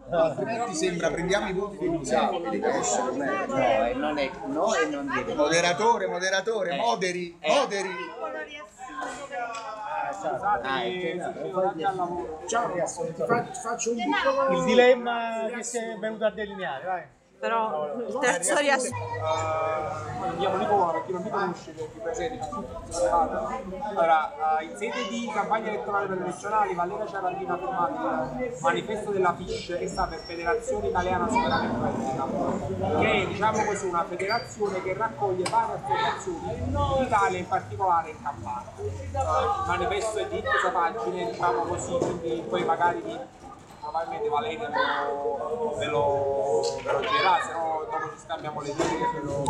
Altrimenti sembra prendiamo i voti dei musei, vedi che essere meglio. No, e non è, no, e non deve. Moderatore, moderi. Ciao, faccio un piccolo... Il dilemma che si è venuto a delineare, vai. Però il terzo riassunto. Andiamo Nicola perché non mi conosce, perché presenti. Allora, in sede di campagna elettorale per le regionali, Valeria Ciarandina ha firmato il manifesto della FISH, che sta per Federazione Italiana Superamento Handicap, che è, diciamo così, una federazione che raccoglie varie associazioni in Italia, in particolare in Campania. Il manifesto è di 10 pagine, diciamo così, quindi poi magari probabilmente Valeria ve lo girerà, se no dopo ci scambiamo le idee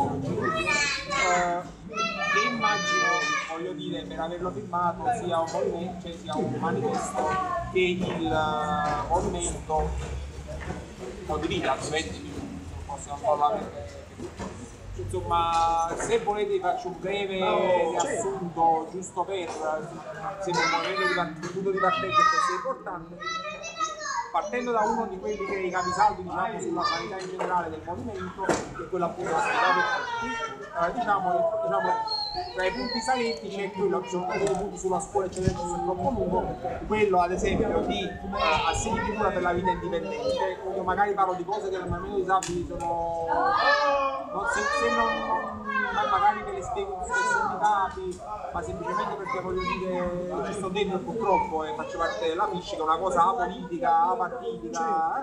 che immagino, voglio dire, per averlo firmato sia un movimento, cioè sia un manifesto che il movimento condivide, altrimenti possiamo parlare. Insomma, se volete vi faccio un breve riassunto giusto per se un punto di partenza è importante. Partendo da uno di quelli che è i capisaldi, diciamo, sulla sanità in generale del movimento, che è quello appunto della sanità per tutti, diciamo, tra i punti salienti c'è quello, ci sono dei punti sulla scuola eccellente sul troppo lungo, quello ad esempio di assegni di cura per la vita indipendente. Io magari parlo di cose che normalmente i disabili sono, se non magari ve le spiego con questi capi, ma semplicemente perché voglio dire ci sto dentro purtroppo e faccio parte della FISH, che è una cosa apolitica, apartitica,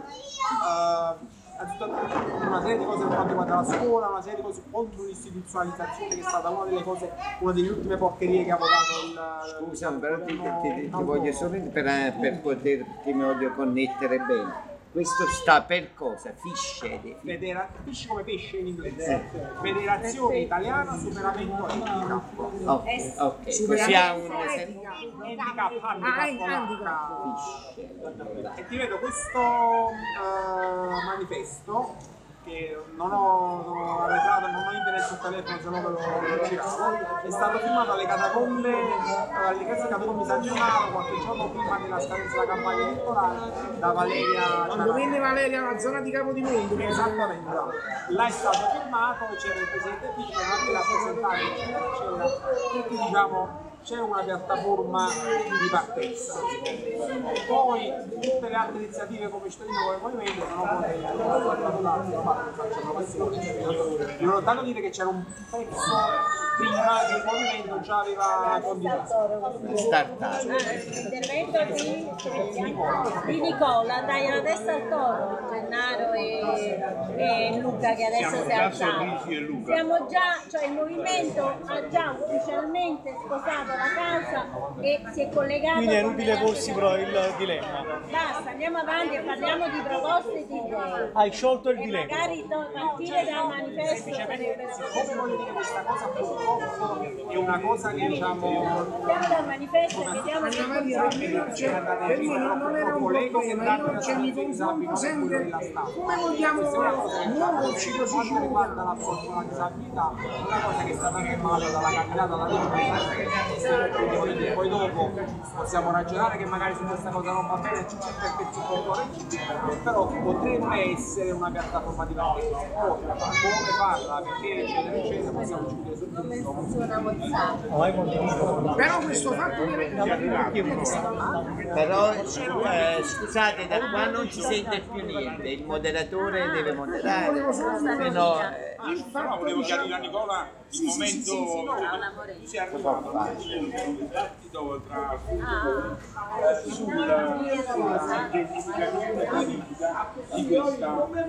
una serie di cose per quanto riguarda la scuola, una serie di cose contro l'istituzionalizzazione, che è stata una delle cose, una delle ultime porcherie che ha votato il... Scusa, però ti voglio solo per poterti mi voglio connettere bene. Questo sta per cosa? FISH FISH come pesce in inglese. Federazione Italiana Superamento Handicap. Ok, così ha un handicap. E ti vedo questo manifesto che non ho arretrato, non ho internet sul telefono, se no ve lo giravo. È stato firmato alle catacombe, all'ingresso delle catacombe San Gennaro qualche giorno prima della scadenza della campagna elettorale da Valeria. Quando venne Valeria alla zona di Capodimonte. Esattamente, là è stato firmato, c'era il presidente Fici, c'erano anche i rappresentanti, eccetera, tutti diciamo. C'è una piattaforma di partenza. Poi tutte le altre iniziative come cittadino come movimento sono in realtà dire che c'era un pezzo prima che il movimento già aveva condiviso. L'intervento di Nicola, dai la testa al toro, Gennaro e Luca che adesso si è alzato. Siamo già, cioè il movimento ha già ufficialmente sposato la casa e si è collegato. Quindi è inutile porsi però il dilemma. Basta, andiamo avanti e parliamo di proposte e di idee. Hai sciolto il e dilemma. Magari partire dal manifesto sarebbe come voglio dire questa cosa purtroppo è una cosa che diciamo partiamo dal manifesto e vediamo che Per me non era un problema, io mi confronto sempre come vogliamo muoverci così. quanto riguarda la disabilità è una cosa che è stata fermata dalla candidata alla regione, poi dopo possiamo ragionare che magari su questa cosa non va bene perché si può correggere, però potrebbe essere una piattaforma di partenza. Poi come farla, perché eccetera eccetera possiamo discutere su tutto. Però questo fatto Però scusate, da qua non si sente più niente, il moderatore deve moderare, se no Però volevo chiarire a Nicola il momento si è arrivato al dibattito tra sulla identificazione politica di questa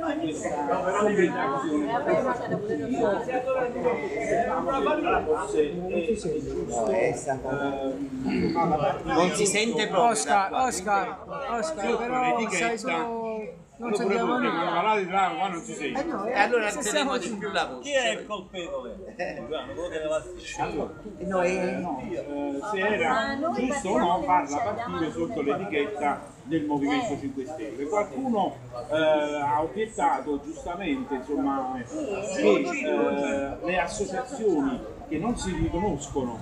non si sente proprio. Oscar, però sai solo... Non sentiamo niente. Qua non si sente. E allora alzeremo di più la voce. Chi è il colpevole? Se era giusto o no farla partire sotto l'etichetta del Movimento 5 Stelle. Qualcuno ha obiettato giustamente insomma, che le associazioni che non si riconoscono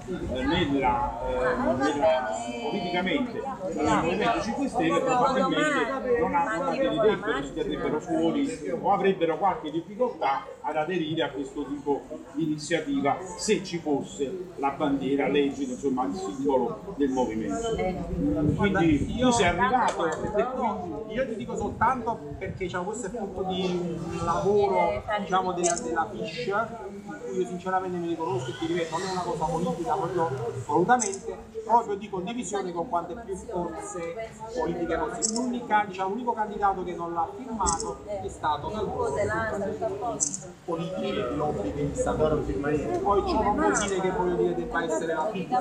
politicamente nel Movimento 5 Stelle probabilmente non andrebbero fuori o avrebbero qualche difficoltà ad aderire a questo tipo di iniziativa se ci fosse la bandiera legge, insomma il simbolo del movimento. Quindi tu sei arrivato e quindi io ti dico soltanto perché diciamo, questo è frutto di un lavoro diciamo, della FISH, in cui io sinceramente mi riconosco e ti ripeto, non è una cosa politica proprio volutamente, proprio di condivisione con quante più forze politiche possibili. L'unico candidato che non l'ha firmato è stato politici di lobby che stanno firmando. Poi ciò non vuol dire che voglio dire debba essere la FISH,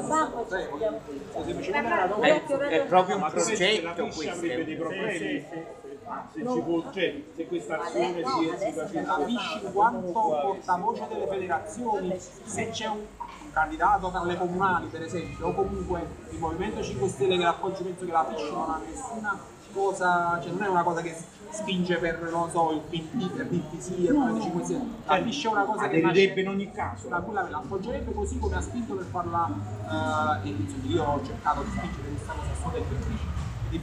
È proprio un la progetto FISH questo. avrebbe dei problemi se questa azione si facesse. Capisci quanto portavoce delle federazioni, se c'è un candidato per le comunali per esempio, o comunque il Movimento 5 Stelle che l'appoggia, penso che la FISH non ha nessuna cosa, cioè non è una cosa che spinge per, non so, il PD, per DPC e il Movimento 5 Stelle. La FISH è una cosa che aderirebbe in ogni caso. L'appoggerebbe così come ha spinto per farla, e insomma, io ho cercato di spingere questa cosa a sua tempo di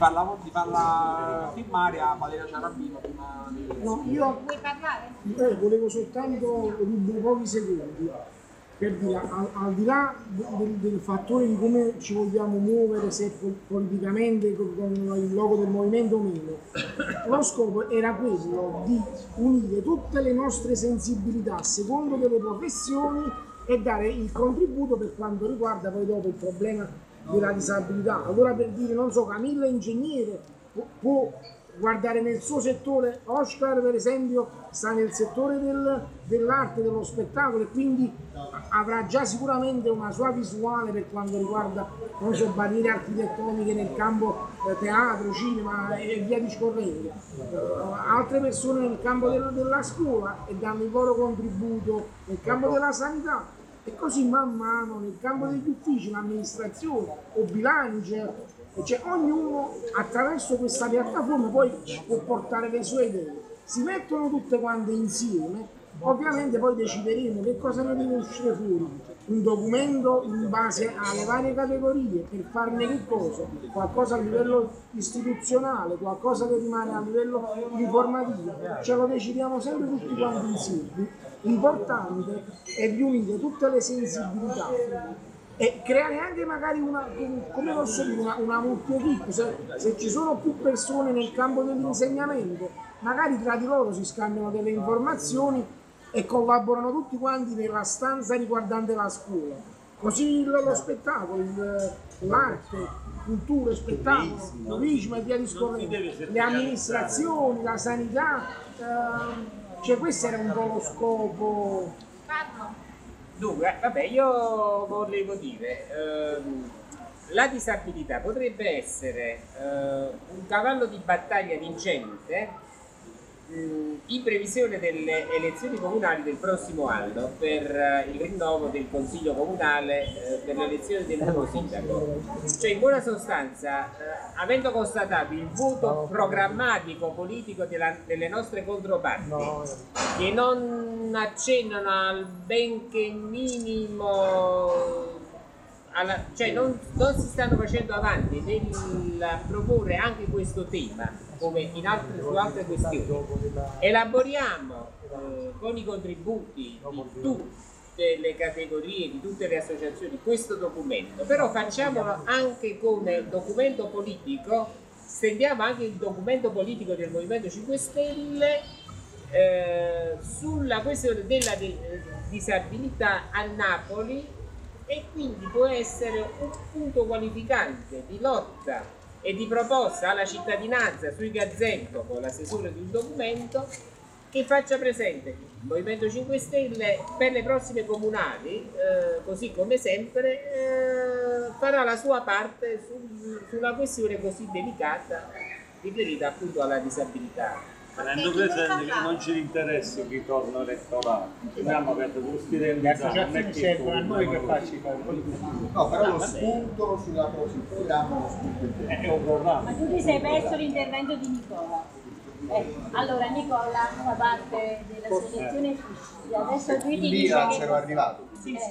farla firmare a Valeria Ciarabino prima di... No, io volevo soltanto rubare pochi secondi per dire, al di là del fattore di come ci vogliamo muovere, se politicamente con il logo del movimento o meno, lo scopo era quello di unire tutte le nostre sensibilità a secondo delle professioni e dare il contributo per quanto riguarda poi dopo il problema della disabilità. Allora, per dire, non so, Camilla è ingegnere, può guardare nel suo settore, Oscar per esempio sta nel settore dell'arte, dello spettacolo, e quindi avrà già sicuramente una sua visuale per quanto riguarda, non so, barriere architettoniche nel campo teatro, cinema e via discorrendo. Altre persone nel campo della scuola e danno il loro contributo nel campo della sanità. E così man mano nel campo degli uffici, l'amministrazione o bilancio, cioè ognuno attraverso questa piattaforma poi può portare le sue idee. Si mettono tutte quante insieme, ovviamente poi decideremo che cosa ne deve uscire fuori. Un documento in base alle varie categorie, per farne che cosa? Qualcosa a livello istituzionale, qualcosa che rimane a livello informativo, ce lo decidiamo sempre tutti quanti insieme. L'importante è riunire tutte le sensibilità e creare anche magari come posso dire, una multi-equip, se ci sono più persone nel campo dell'insegnamento, magari tra di loro si scambiano delle informazioni e collaborano tutti quanti nella stanza riguardante la scuola. Così lo spettacolo, l'arte, cultura, spettacolo, turismo e via discorrendo, le amministrazioni, la sanità, cioè questo era un po' lo scopo. Dunque, vabbè, io volevo dire, la disabilità potrebbe essere un cavallo di battaglia vincente in previsione delle elezioni comunali del prossimo anno per il rinnovo del Consiglio Comunale per l'elezione del nuovo sindaco. Cioè, in buona sostanza, avendo constatato il voto programmatico politico delle nostre controparti, che non accennano al benché minimo, cioè non si stanno facendo avanti nel proporre anche questo tema come su altre questioni, elaboriamo con i contributi di tutte le categorie, di tutte le associazioni questo documento, però facciamolo anche come documento politico, stendiamo anche il documento politico del Movimento 5 Stelle sulla questione della disabilità a Napoli, e quindi può essere un punto qualificante di lotta e di proposta alla cittadinanza sui Gazzetto con la stesura di un documento che faccia presente il Movimento 5 Stelle per le prossime comunali, così come sempre farà la sua parte sulla questione così delicata riferita appunto alla disabilità. Tenendo presente che non ci interessa il ritorno elettorale, abbiamo aperto questi renditi. Le associazioni servono a noi per farci fare un po' di tutto. No, però lo spunto sulla cosa, il programma lo spunto è un programma. Ma tu ti sei perso l'intervento di Nicola. Allora Nicola fa parte della selezione Fish. Adesso lui ti Lì dice che c'ero arrivato.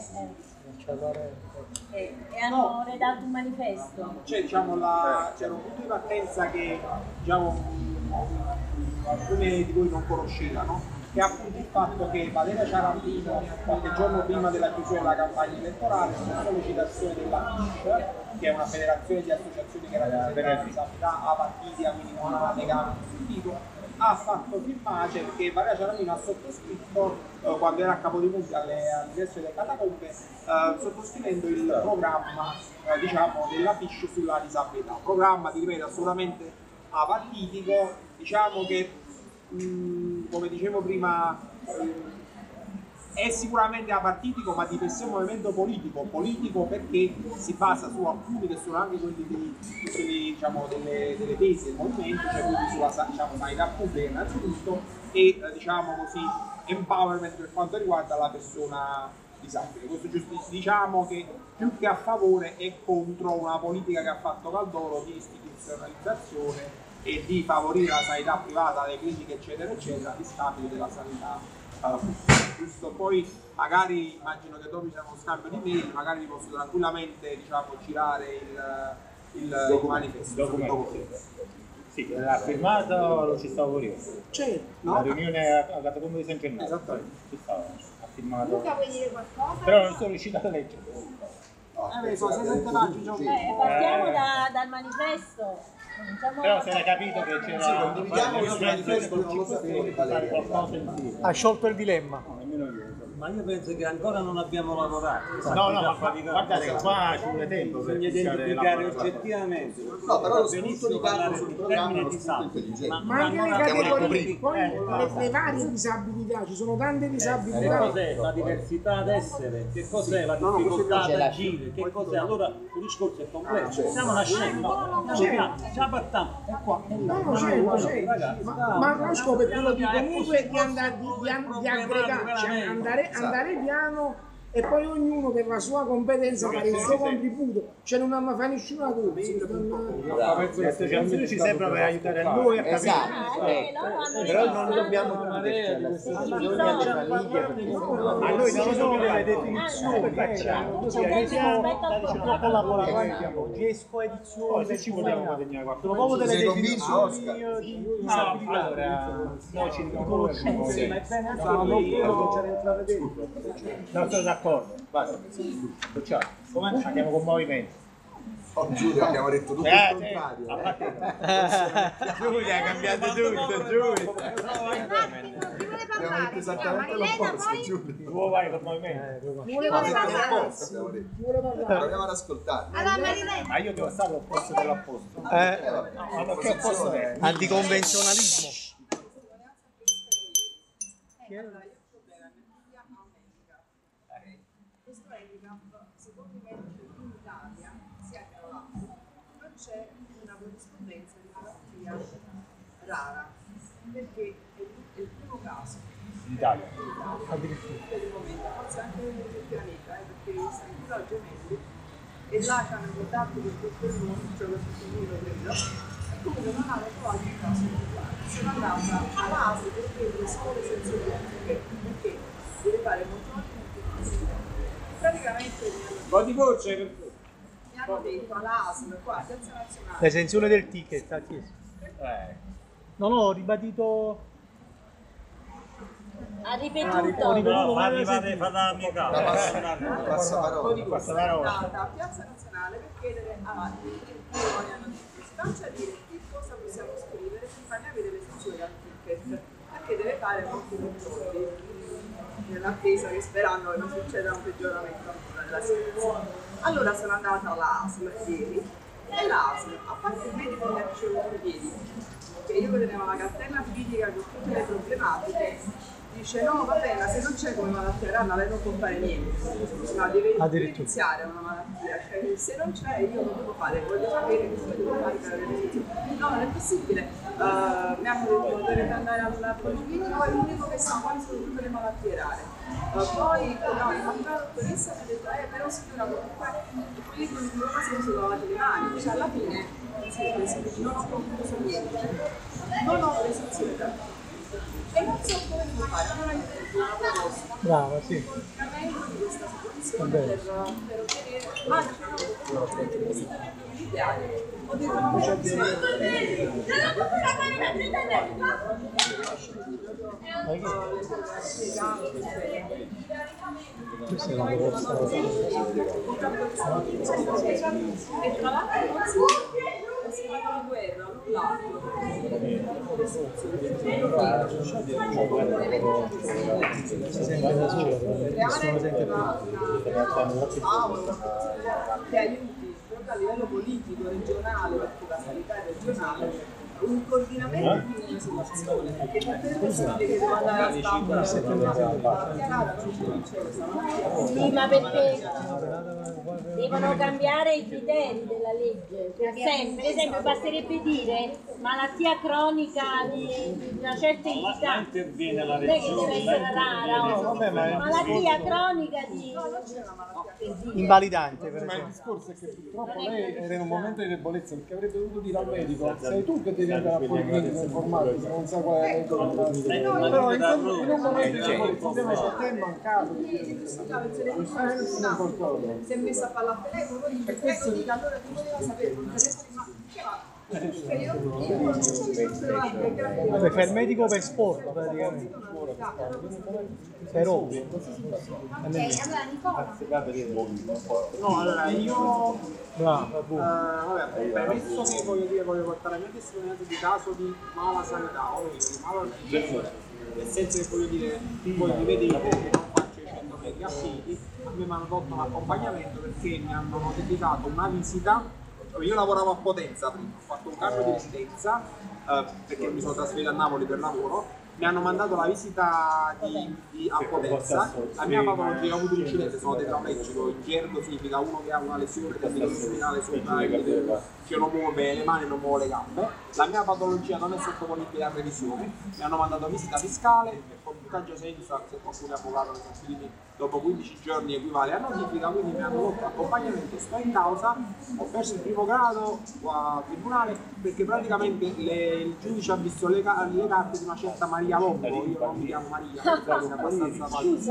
e hanno redatto un manifesto. C'è diciamo c'era un punto di partenza che diciamo alcuni di voi non conoscevano, che è appunto il fatto che Valeria Ciarambino qualche giorno prima della chiusura della campagna elettorale, su sollecitazione della FISH, che è una federazione di associazioni che rappresentano la disabilità a partiti, quindi non ha legame positivo, ha fatto firmare perché Valeria Ciarambino ha sottoscritto quando era a Capodimonte all'ingresso delle catacombe, sottoscrivendo il programma diciamo della FISH sulla disabilità, un programma di ripeto assolutamente apartitico, diciamo che come dicevo prima è sicuramente apartitico, ma di per sé un movimento politico perché si basa su alcuni che sono anche quelli diciamo, delle tesi del movimento, cioè quindi sulla diciamo, sanità pubblica innanzitutto e diciamo così empowerment per quanto riguarda la persona disabile. Questo diciamo che più che a favore è contro una politica che ha fatto Caldoro di istituzionalizzazione e di favorire la sanità privata, le cliniche eccetera eccetera, a discapito della sanità pubblica. Giusto? Poi magari immagino che dopo ci sarà uno scambio di mail, magari vi posso tranquillamente diciamo girare il manifesto. Sì, l'ha firmato, lo ci stavo io. Certo. La riunione a Catacombe di San Gennaro. Esattamente. Ci stava, ha firmato. Luca, vuoi dire qualcosa? Però non sono riuscito a leggere. Sono 6-7 pagine. Partiamo dal manifesto. Cominciamo Però se l'hai capito che c'era Sì, condividiamo il manifesto, non lo sapevo di fare Valeria. qualcosa insieme. Ha sciolto il dilemma. Ma io penso che ancora non abbiamo lavorato. No, ma guardate, qua ci vuole tempo per Bisogna identificare oggettivamente. No, però lo spunto di parlo sul programma è uno spunto intelligente. Ma anche le categorie, poi le varie disabilità, ci sono tante Che disabilità. cos'è la diversità ad essere? Che cos'è la difficoltà ad agire? Che cos'è? Allora il discorso è complesso. Stiamo nascendo, già partiamo. È qua. No, certo. Ma lo scopo è quello di comunque di andare di aggregare, cioè andare piano e poi ognuno per la sua competenza fare il suo contributo, cioè non fa nessuna cosa. Le associazioni ci servono per aiutare noi a capire. Però non dobbiamo chiuderci alle associazioni, alle famiglie, Ma noi non sono delle definizioni, facciamo. può collaborare, GESCO Poi edizioni, se ci vogliamo guadagnare qualcosa. proprio delle Sei convinto, Oscar? definizioni di No, disabilità. allora, noi ci riconosciamo. Ma è bene anche lì cominciare a entrare dentro. Non sono d'accordo. Basta. Ciao. Come andiamo con movimento? Oh, Giulio, abbiamo detto tutto il contrario. A parte Giulia ha cambiato tutto, Giulia. Abbiamo detto esattamente l'opposto, Giulio. tu vai col movimento. Abbiamo detto l'opposto, abbiamo detto. Proviamo ad ascoltare. Ma io devo stare all'opposto dell'opposto. Vabbè. Ma che opposto è? Anticonvenzionalismo. Questo handicap, secondo me, in Italia si è aggravato, non c'è una corrispondenza di malattia rara, perché è il primo caso In Italia. per il momento, forse anche nel pianeta, perché sono più a gemelli e là c'hanno i contatti per tutto il mondo, cioè per tutto il mondo credo, e comunque non hanno trovato un caso individuale. Sono andata all'ASL per vedere solo sensibilmente perché deve fare molto praticamente Un po' di voce per favore. mi hanno detto all'ASL, qua, Piazza Nazionale, L'esenzione del ticket, ha chiesto. Non ho ribadito. Ha ripetuto. No, fammi fare la mia Passaparola. sono andata a Piazza Nazionale per chiedere a mi hanno detto faccia dire che cosa possiamo scrivere per farne avere l'esenzione al ticket, perché deve fare molti controlli nell'attesa che sperando che non succeda un peggioramento ancora della situazione. Allora sono andata all'ASL ieri e l'ASL, a parte il medico che ha ricevuto ieri, che io tenevo la cartella clinica con tutte le problematiche, dice no vabbè, ma se non c'è come malattia rara lei non può fare niente, ma deve iniziare una malattia, cioè se non c'è io non devo fare, voglio sapere che se devo caricare le restrizioni. No, non è possibile, mi hanno detto dovete andare al policlinico, è l'unico che sa quali sono tutte le malattie rare. Poi no, la dottoressa mi ha detto però signora comunque il policlinico di Roma si sono lavati le mani, cioè alla fine non ho concluso niente, non ho restrizione da e non so come devo fare, allora io ho una proposta. Brava, sì. Un coordinamento di questa situazione per ottenere ho detto no, Questa è una grossa e tra l'altro si fa di guerra, non l'altro. si sente da sola, nessuno sente più. Che aiuti proprio a livello politico, regionale, perché la sanità è regionale, un coordinamento di una situazione, perché tutte le persone che devono andare a stampa Sì, ma perché devono cambiare i criteri della legge. Per esempio, basterebbe dire malattia cronica di una certa entità. Interviene la Non è che deve regione. essere rara, malattia cronica di Invalidante, per Ma il esempio. discorso è che purtroppo lei era in un momento di debolezza perché avrebbe dovuto dire al medico sei tu che devi andare a policlinico informati se non sai qual è la però in un momento di debolezza a te è mancato si è messa a parlare al telefono e dice prego dica allora tu voleva sapere un telefono ma che va? Vabbè, fa il medico per sport praticamente. Per ovvio. No, allora io Bravo, vabbè, premesso che voglio portare la mia testimonianza di caso di mala sanità, o meglio, di mala organizzazione, nel senso che voglio dire, voi mi vedete che non faccio i 100 metri a piedi, a me mi hanno tolto l'accompagnamento perché mi hanno notificato una visita. Io lavoravo a Potenza prima, ho fatto un cambio di residenza perché mi sono trasferito a Napoli per lavoro. Mi hanno mandato la visita a Potenza, la mia patologia, ho avuto un incidente, sono tetraplegico, in gergo significa uno che ha una lesione spinale sopra che non muove le mani e non muove le gambe. La mia patologia non è sottoponibile a revisione, mi hanno mandato visita fiscale e con bucaggio senza, se qualcuno è avvocato che sono dopo 15 giorni equivale a notifica, quindi mi hanno dato accompagnamento, sto in causa, ho perso il primo grado a tribunale perché praticamente il giudice ha visto le carte di una certa Maria Longo, io non mi chiamo Maria, perché è abbastanza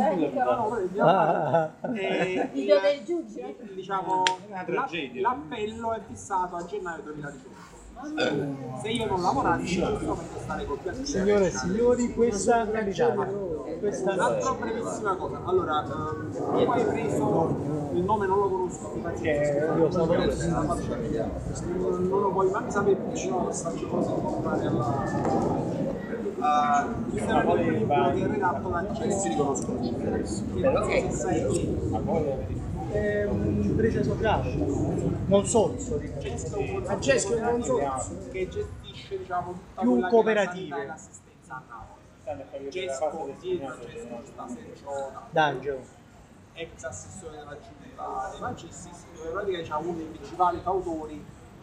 Figlio del giudice? diciamo, l'appello è fissato a gennaio 2018. Se io non lavorassi, in questo momento starei col più attivo. signore e signori, questa è l'Italia. Questa Un'altra brevissima cosa, allora, tu hai preso il nome, non lo conosco, io stavo non lo puoi mai sapere perché no, faccio cose contrarie alla. Questo è un libro che è redatto da si riconoscono che sai chi è un'impresa sociale, non sorso, a Cesco è un consorzio che gestisce diciamo tutta più quella che è cooperative. la sanità e l'assistenza a Napoli. Gesco, dietro Gesco sta Sergiona, D'Angelo. ex assessore della giunta dei Magistis, dove praticamente c'è uno dei principali fautori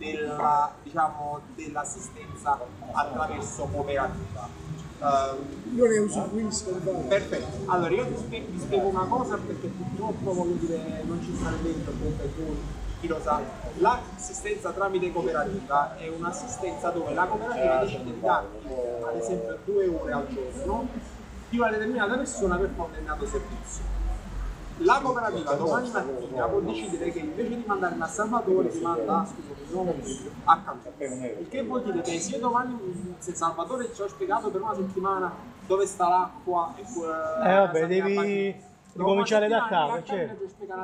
dell'assistenza attraverso cooperativa. io ne usufruisco. Perfetto, allora io ti spiego una cosa perché purtroppo voglio dire non ci sta dentro per cui chi lo sa, l'assistenza tramite cooperativa è un'assistenza dove la cooperativa decide di darti ad esempio 2 ore al giorno di una determinata persona per fare un determinato servizio. La cooperativa domani mattina può decidere che invece di mandare a Salvatore ti manda a Cantone. Il che vuol dire che se io domani se Salvatore ci ho spiegato per una settimana dove sta l'acqua e Vabbè, devi cominciare da capo, certo.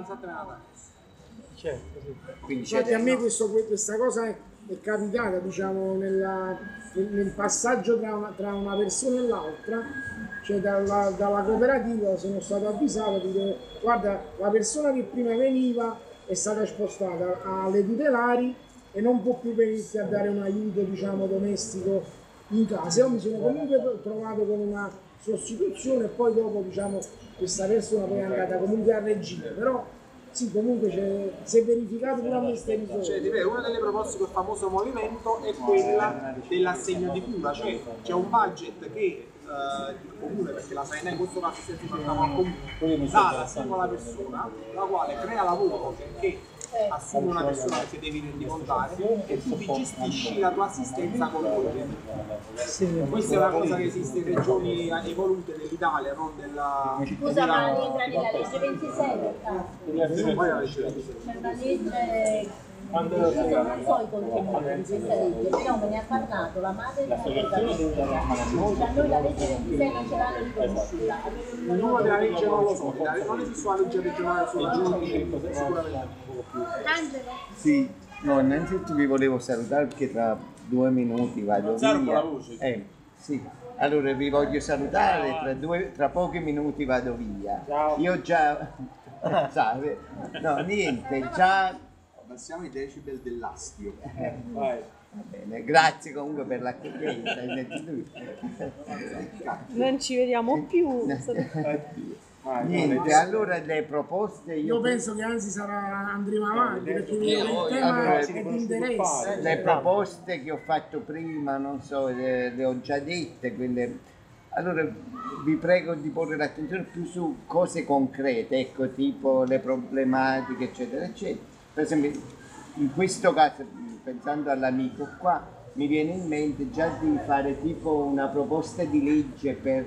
Certo, sì. Infatti a me questa cosa è capitata, diciamo, nel passaggio tra una persona e l'altra, cioè dalla cooperativa sono stato avvisato di dire guarda, la persona che prima veniva è stata spostata alle tutelari e non può più venirti a dare un aiuto, diciamo, domestico in casa. Io mi sono comunque trovato con una sostituzione e poi dopo diciamo questa persona poi è andata comunque a regime, però sì, comunque si è verificato pure a me stesso. Cioè, una delle proposte del famoso movimento è quella dell'assegno di cura, cioè c'è un budget che il comune, perché la sanità in questo caso è sempre fatta al comune, dà alla singola persona, la quale crea lavoro perché assume una persona che devi rendicontare e tu ti gestisci la tua assistenza con lui. Questa è una cosa che esiste in regioni evolute dell'Italia, non della... Scusa, ma rientra nella legge 26 per caso? Poi la legge 26. C'è una legge... Io non so i contenuti di questa legge, però me ne ha parlato la madre della da noi la legge 26 non ce l'hanno riconosciuta. Il numero della legge non lo so, non esiste una legge regionale sui giudici, sicuramente. Angelo? Sì, no, innanzitutto vi volevo salutare perché tra 2 minuti vado via. Sì. Allora vi voglio salutare, tra pochi minuti vado via. Ciao. Io già... no, niente, già... Passiamo i decibel dell'astio. Va bene, grazie comunque per l'accoglienza. Non ci vediamo più. Niente, allora le proposte Io penso che anzi andremo avanti perché il tema è di interesse. Le proposte che ho fatto prima, non so, le ho già dette, quelle. Allora vi prego di porre l'attenzione più su cose concrete, ecco, tipo le problematiche, eccetera, eccetera. Per esempio, in questo caso, pensando all'amico qua, mi viene in mente già di fare tipo una proposta di legge per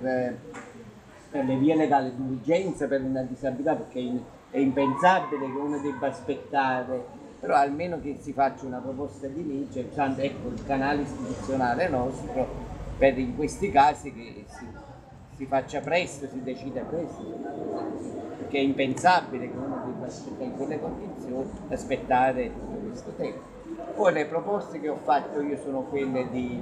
le vie legali d'urgenza per una disabilità, perché è impensabile che uno debba aspettare, però almeno che si faccia una proposta di legge, usando ecco, il canale istituzionale nostro, per in questi casi che si faccia presto, si decida presto. Che è impensabile che uno debba aspettare in quelle condizioni, aspettare tutto questo tempo. Poi le proposte che ho fatto io sono quelle di...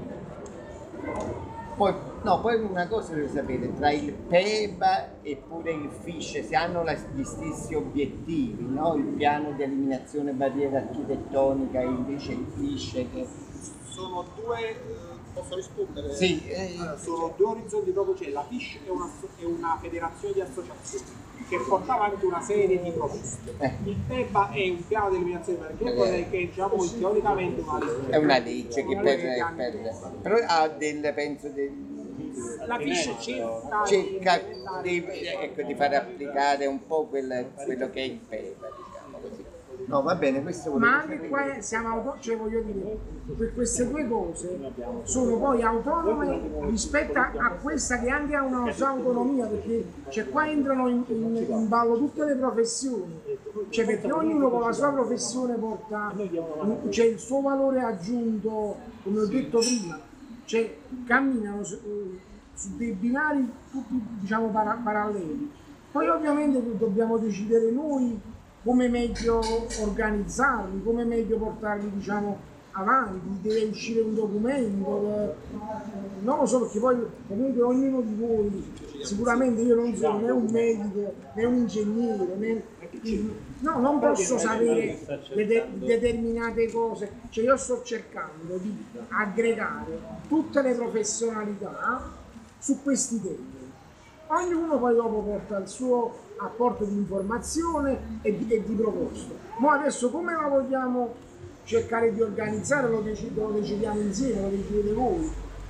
Poi una cosa deve sapere, tra il PEBA e pure il FISH, se hanno gli stessi obiettivi, no? Il piano di eliminazione barriera architettonica e invece il FISH che... Sono due... Posso rispondere? Sì. Sono due orizzonti proprio, c'è la FISH è una federazione di associazioni che porta avanti una serie di proposte. Il PEBA è un piano di eliminazione perché è diciamo teoricamente una legge. È una legge che però ha penso la FISH cerca di fare applicare un po' quello che è il PEBA, diciamo così. No, va bene, questo volevo ma anche qua siamo cioè voglio dire, per queste due cose sono poi autonome rispetto a questa che anche ha una sua autonomia, perché cioè, qua entrano in ballo tutte le professioni, cioè perché ognuno con la sua professione porta c'è il suo valore aggiunto, come ho detto prima, cioè camminano su dei binari tutti diciamo paralleli. Poi ovviamente dobbiamo decidere noi come meglio organizzarli, come meglio portarli diciamo avanti, deve uscire un documento, non lo so perché poi comunque ognuno di voi, sicuramente io non sono né un medico né un ingegnere, non posso sapere determinate cose, cioè io sto cercando di aggregare tutte le professionalità su questi temi. Ognuno poi dopo porta il suo apporto di informazione e di proposte. Ma adesso come la vogliamo cercare di organizzare lo decidiamo insieme, lo decidete voi.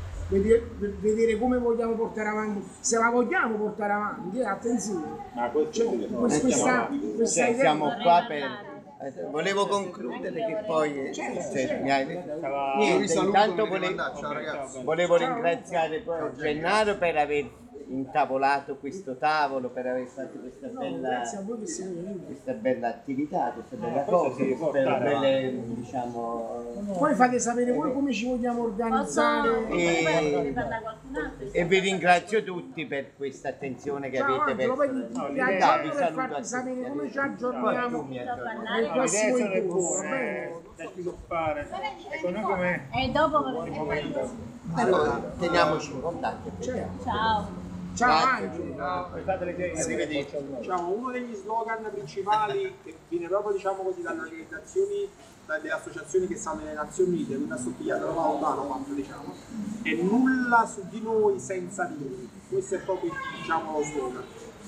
Vedere come vogliamo portare avanti, se la vogliamo portare avanti, attenzione. Questa idea. Siamo qua per... Volevo concludere che poi niente, intanto volevo ringraziare poi Gennaro per aver intavolato questo tavolo, per aver fatto questa bella attività, questa bella cosa, per belle, diciamo... Poi fate sapere voi come ci vogliamo organizzare. E vi ringrazio tutti per questa attenzione che avete verso per farvi sapere come ci aggiorniamo nel prossimo incontro. Da sviluppare. Secondo me e dopo allora teniamoci in contatto. Ciao. Ciao Grazie. Angelo. Diciamo, uno degli slogan principali che viene proprio, diciamo così, dalle organizzazioni, dalle associazioni che stanno nelle Nazioni Unite, quindi assottigliatelo da lontano quanto, diciamo, è nulla su di noi senza di noi. Questo è proprio, diciamo, lo slogan.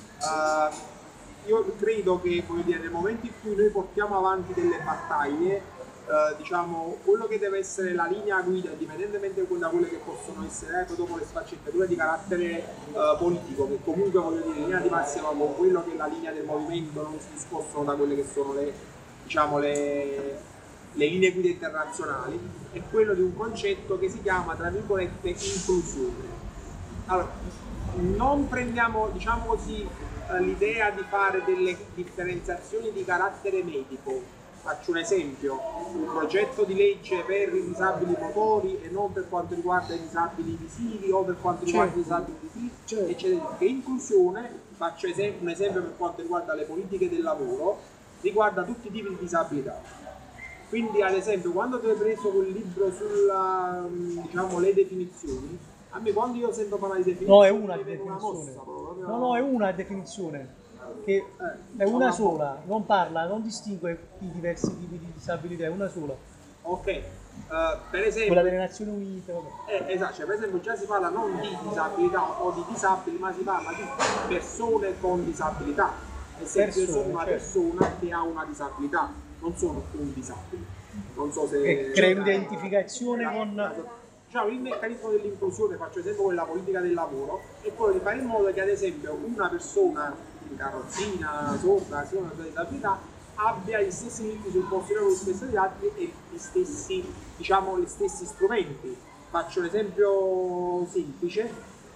Io credo che, voglio dire, nel momento in cui noi portiamo avanti delle battaglie, diciamo, quello che deve essere la linea guida, indipendentemente da quelle che possono essere dopo le sfaccettature di carattere politico, che comunque, voglio dire, in linea di massima con quello che è la linea del movimento non si discostano da quelle che sono le, diciamo, le linee guida internazionali, è quello di un concetto che si chiama, tra virgolette, inclusione. Allora, non prendiamo, diciamo così, l'idea di fare delle differenziazioni di carattere medico. Faccio un esempio: un progetto di legge per i disabili motori e non per quanto riguarda i disabili visivi o per quanto riguarda i disabili visivi, eccetera. Che inclusione, faccio un esempio per quanto riguarda le politiche del lavoro, riguarda tutti i tipi di disabilità. Quindi, ad esempio, quando tu hai preso quel libro sulla, diciamo, le definizioni, a me quando io sento parlare di definizioni, no, è una definizione. No, è una definizione. Che è una sola, non parla, non distingue i diversi tipi di disabilità, è una sola. Ok, per esempio... Quella delle Nazioni Unite. Esatto, cioè, per esempio già si parla non di disabilità o di disabili, ma si parla di persone con disabilità. Nel senso, io sono una persona che ha una disabilità, non sono un disabile. Non so se... E crea un'identificazione con... Diciamo, il meccanismo dell'inclusione, faccio esempio con la politica del lavoro, è quello di fare in modo che, ad esempio, una persona in carrozzina, sorda, con una disabilità, abbia gli stessi diritti sul posto di lavoro rispetto agli altri e gli stessi, diciamo, gli stessi strumenti. Faccio un esempio semplice: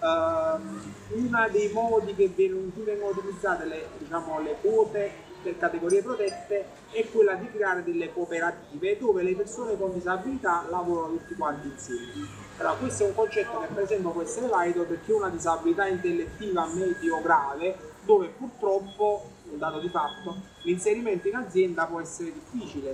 uno dei modi in cui vengono utilizzate le quote per categorie protette è quella di creare delle cooperative dove le persone con disabilità lavorano tutti quanti insieme. Allora, questo è un concetto che, per esempio, può essere valido per chi ha una disabilità intellettiva medio grave, dove purtroppo, un dato di fatto, l'inserimento in azienda può essere difficile.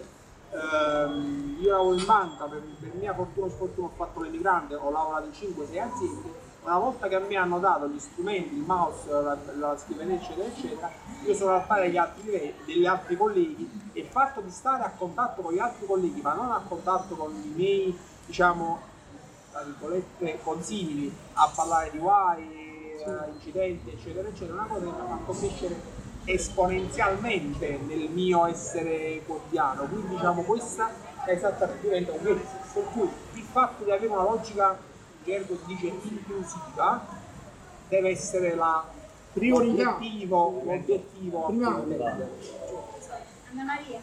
Io lavoro in banca, per mia fortuna o sfortuna ho fatto l'emigrante, ho lavorato in 5-6 aziende. Una volta che a me hanno dato gli strumenti, il mouse, la scrivania, eccetera, eccetera, io sono al pari degli altri colleghi, e il fatto di stare a contatto con gli altri colleghi, ma non a contatto con i miei, diciamo, tra virgolette, consimili, a parlare di guai, incidenti, eccetera, eccetera, una cosa che mi ha fatto crescere esponenzialmente nel mio essere quotidiano. Quindi, diciamo, questa è esattamente, diventa un mezzo, per cui il fatto di avere una logica, in gergo si dice inclusiva, deve essere la priorità, l'obiettivo. Anna Maria.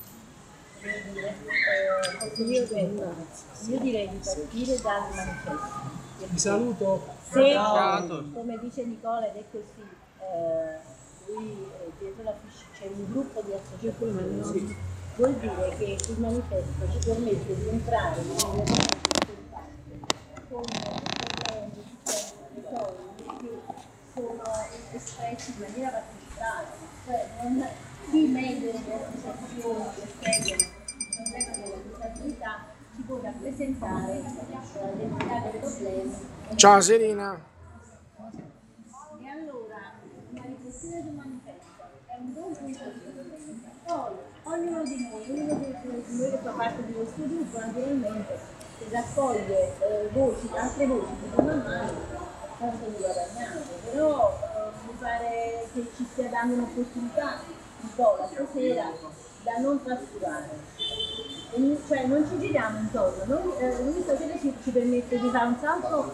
Io direi di partire dal manifesto. Vi saluto. Se, come dice Nicola, ed è così, lui dietro la fiche c'è un gruppo di associazioni, vuol dire che il manifesto ci permette di entrare in un con problemi, che sono espressi in maniera partecipata, cioè non chi meglio delle associazioni che seguono il problema della disabilità ci può rappresentare l'entità del problema. Ciao Serena. E allora la riflessione sul manifesto è un buon punto di vista. Poi ognuno di noi che fa parte di questo gruppo, naturalmente, se raccoglie altre voci che non mai tanto di guadagnato, però mi pare che ci stia dando un'opportunità un po' stasera da non trascurare. Cioè non ci giriamo intorno, lui stasera ci permette di fare un salto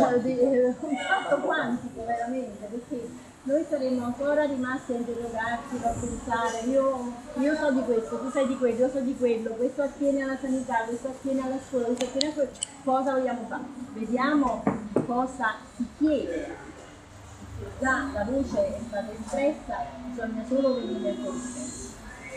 quantico veramente, perché noi saremmo ancora rimasti a interrogarci, a pensare, io so di questo, tu sai di quello, io so di quello, questo attiene alla sanità, questo attiene alla scuola, questo attiene a quello, cosa vogliamo fare? Vediamo cosa si chiede. Già la voce è stata espressa, bisogna solo venire a conoscere.